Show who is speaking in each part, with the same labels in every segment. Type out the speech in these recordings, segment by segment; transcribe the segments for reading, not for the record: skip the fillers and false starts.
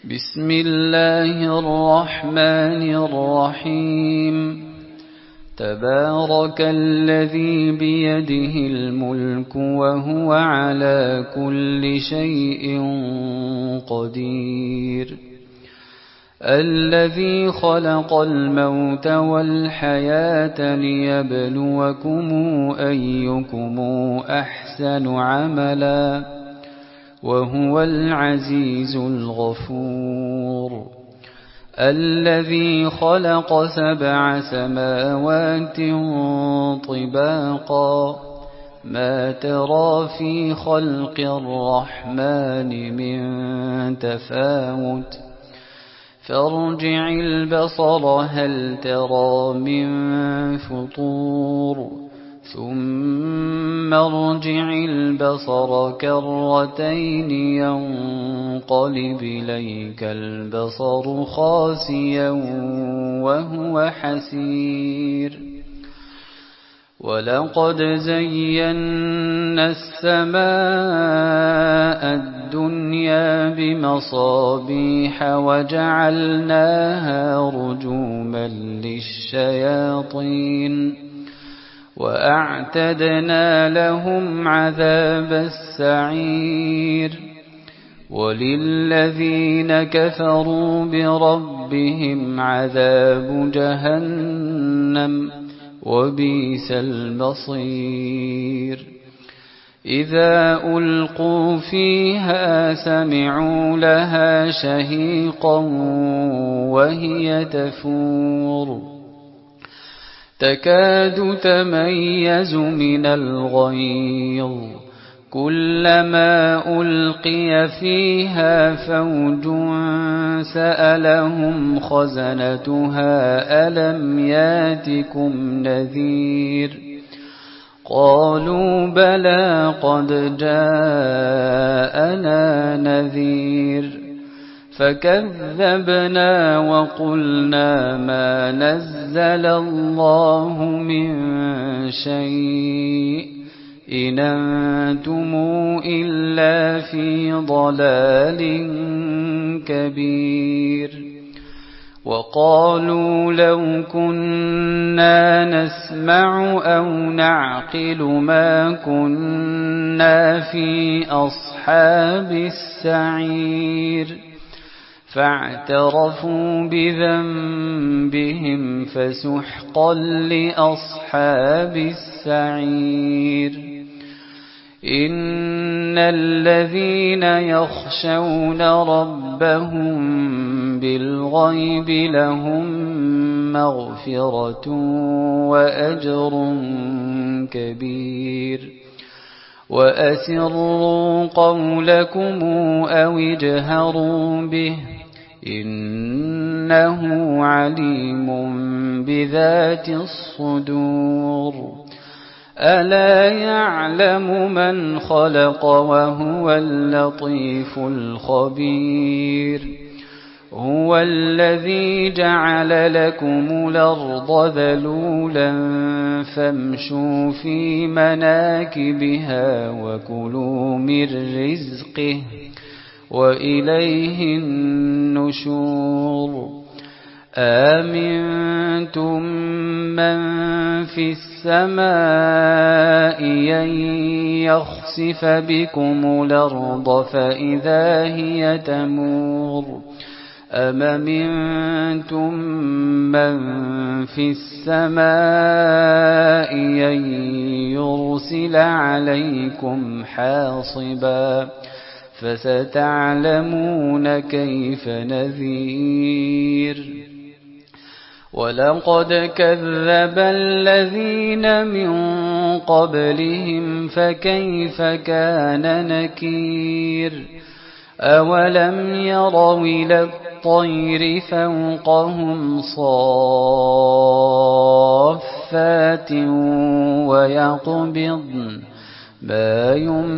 Speaker 1: بسم الله الرحمن الرحيم. تبارك الذي بيده الملك وهو على كل شيء قدير. الذي خلق الموت والحياة ليبلوكم أيكم أحسن عملا وهو العزيز الغفور. الذي خلق 7 سماوات طباقا ما ترى في خلق الرحمن من تفاوت فارجع البصر هل ترى من فطور ثم ارجع البصر كرتين ينقلب إليك البصر خاسئا وهو حسير. ولقد زينا السماء الدنيا بمصابيح وجعلناها رجوما للشياطين وأعتدنا لهم عذاب السعير. وللذين كفروا بربهم عذاب جهنم وبئس المصير. إذا ألقوا فيها سمعوا لها شهيقا وهي تفور تكاد تميز من الغيظ كلما ألقي فيها فوج سألهم خزنتها ألم ياتكم نذير قالوا بلى قد جاءنا نذير فكذبنا وقلنا ما نزل الله من شيء إن أنتم إلا في ضلال كبير. وقالوا لو كنا نسمع أو نعقل ما كنا في أصحاب السعير فاعترفوا بذنبهم فسحقا لأصحاب السعير. إن الذين يخشون ربهم بالغيب لهم مغفرة وأجر كبير. وأسروا قولكم أو اجهروا به إنه عليم بذات الصدور. ألا يعلم من خلق وهو اللطيف الخبير. هو الذي جعل لكم الأرض ذلولا فامشوا في مناكبها وكلوا من رزقه وإليه النشور. آمنتم من في السماء أن يخسف بكم الأرض فإذا هي تمور أم أمنتم من في السماء أن يرسل عليكم حاصبا فستعلمون كيف نذير. ولقد كذب الذين من قبلهم فكيف كان نكير. أولم يروا إلى الطير فوقهم صافات ويقبضن ما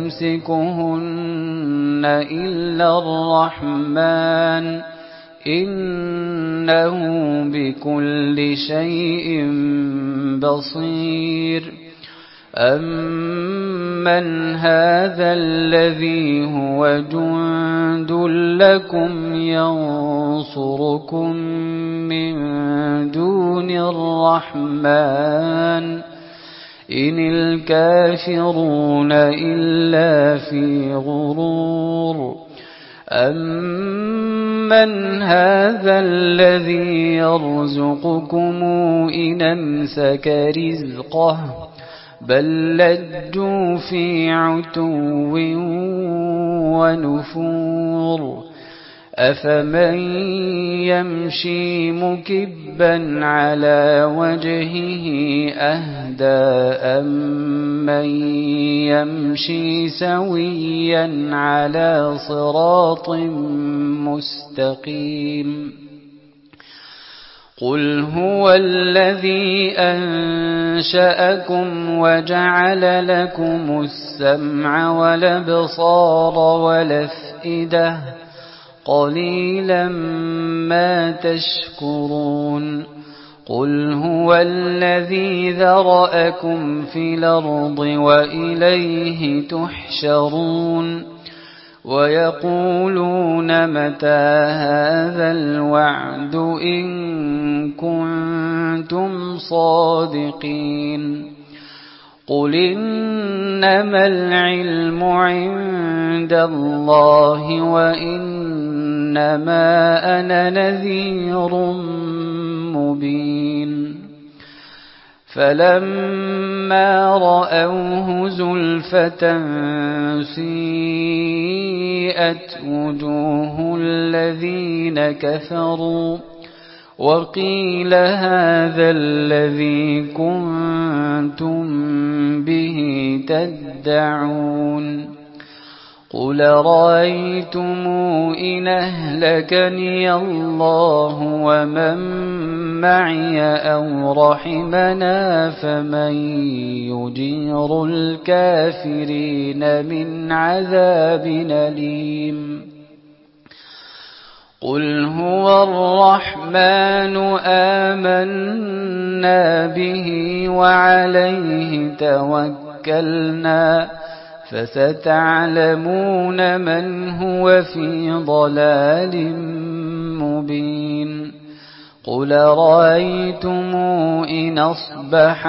Speaker 1: يمسكهن إلا الرحمن إنه بكل شيء بصير. أَمَّنْ هَذَا الَّذِي هُوَ جُندٌ لَّكُمْ يَنصُرُكُم مِّن دُونِ الرَّحْمَٰنِ إِنِ الْكَافِرُونَ إِلَّا فِي غُرُورٍ أَمَّنْ هَذَا الَّذِي يَرْزُقُكُمْ إِنْ أَمْسَكَ رِزْقَهُ بَل لَّجُّوا فِي عُتُوٍّ وَنُفُورٍ أَفَمَن يَمْشِي مُكِبًّا عَلَىٰ وَجْهِهِ أَهْدَىٰ أَمَّن يَمْشِي سَوِيًّا عَلَىٰ صِرَاطٍ مُّسْتَقِيمٍ قُلْ هُوَ الَّذِي أَنشَأَكُمْ وَجَعَلَ لَكُمُ السَّمْعَ وَالْأَبْصَارَ وَالْأَفْئِدَةَ قَلِيلًا مَا تَشْكُرُونَ قُلْ هُوَ الَّذِي ذَرَأَكُمْ فِي الْأَرْضِ وَإِلَيْهِ تُحْشَرُونَ وَيَقُولُونَ مَتَىٰ هَٰذَا الْوَعْدُ إِن كُنتُمْ صَادِقِينَ قُلْ إِنَّمَا الْعِلْمُ عِندَ اللَّهِ وَإِنَّمَا أَنَا نَذِيرٌ مُّبِينٌ فَلَمَّا رَأَوْهُ زُلْفَةً سِيئَتْ وُجُوهُ الَّذِينَ كَفَرُوا وَقِيلَ هَٰذَا الَّذِي كُنتُم بِهِ تَدَّعُونَ قُلْ أَرَأَيْتُمْ إِنْ أَهْلَكَنِيَ اللَّهُ وَمَن مَّعِيَ أَوْ رَحِمَنَا فَمَن يُجِيرُ الْكَافِرِينَ مِنْ عَذَابٍ أَلِيمٍ قُلْ هُوَ الرَّحْمَٰنُ آمَنَّا بِهِ وَعَلَيْهِ تَوَكَّلْنَا فَسَتَعْلَمُونَ مَنْ هُوَ فِي ضَلَالٍ مُّبِينٍ قُلْ أَرَأَيْتُمْ إِنْ أَصْبَحَ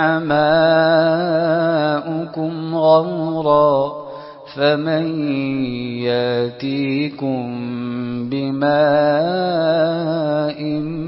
Speaker 1: مَاؤُكُمْ غَوْرًا فَمَن يَأْتِيكُم بِمَاءٍ